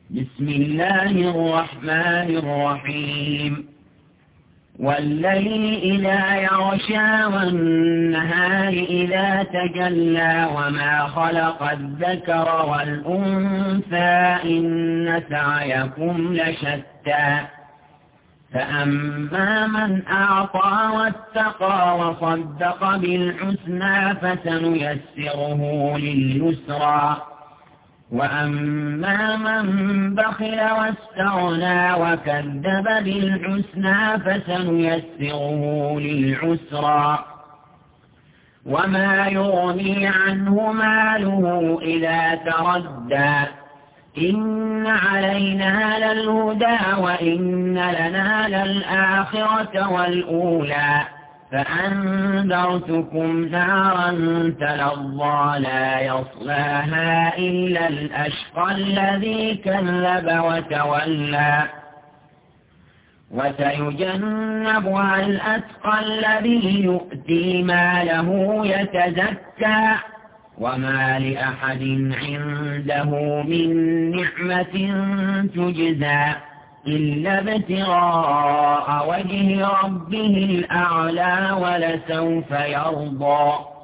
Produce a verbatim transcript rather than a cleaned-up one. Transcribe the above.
بسم الله الرحمن الرحيم والليل إذا يغشى والنهار إذا تجلى وما خلق الذكر والأنثى إن سعيكم لشتى فأما من أعطى واتقى وصدق بالحسنى فسنيسره لليسرى وأما من بخل واستغنى وكذب بالحسنى فسنيسره للعسرى وما يغني عنه ماله إذا تردى إن علينا للهدى وإن لنا للآخرة والأولى فأنذرتكم نارا تلظى لا يصلاها إلا الأشقى الذي كذب وتولى وسيجنبها الأتقى الذي يؤتي ماله يتزكى وما لأحد عنده من نعمة تجزى إلا ابتغاء وجه ربه الأعلى ولسوف يرضى.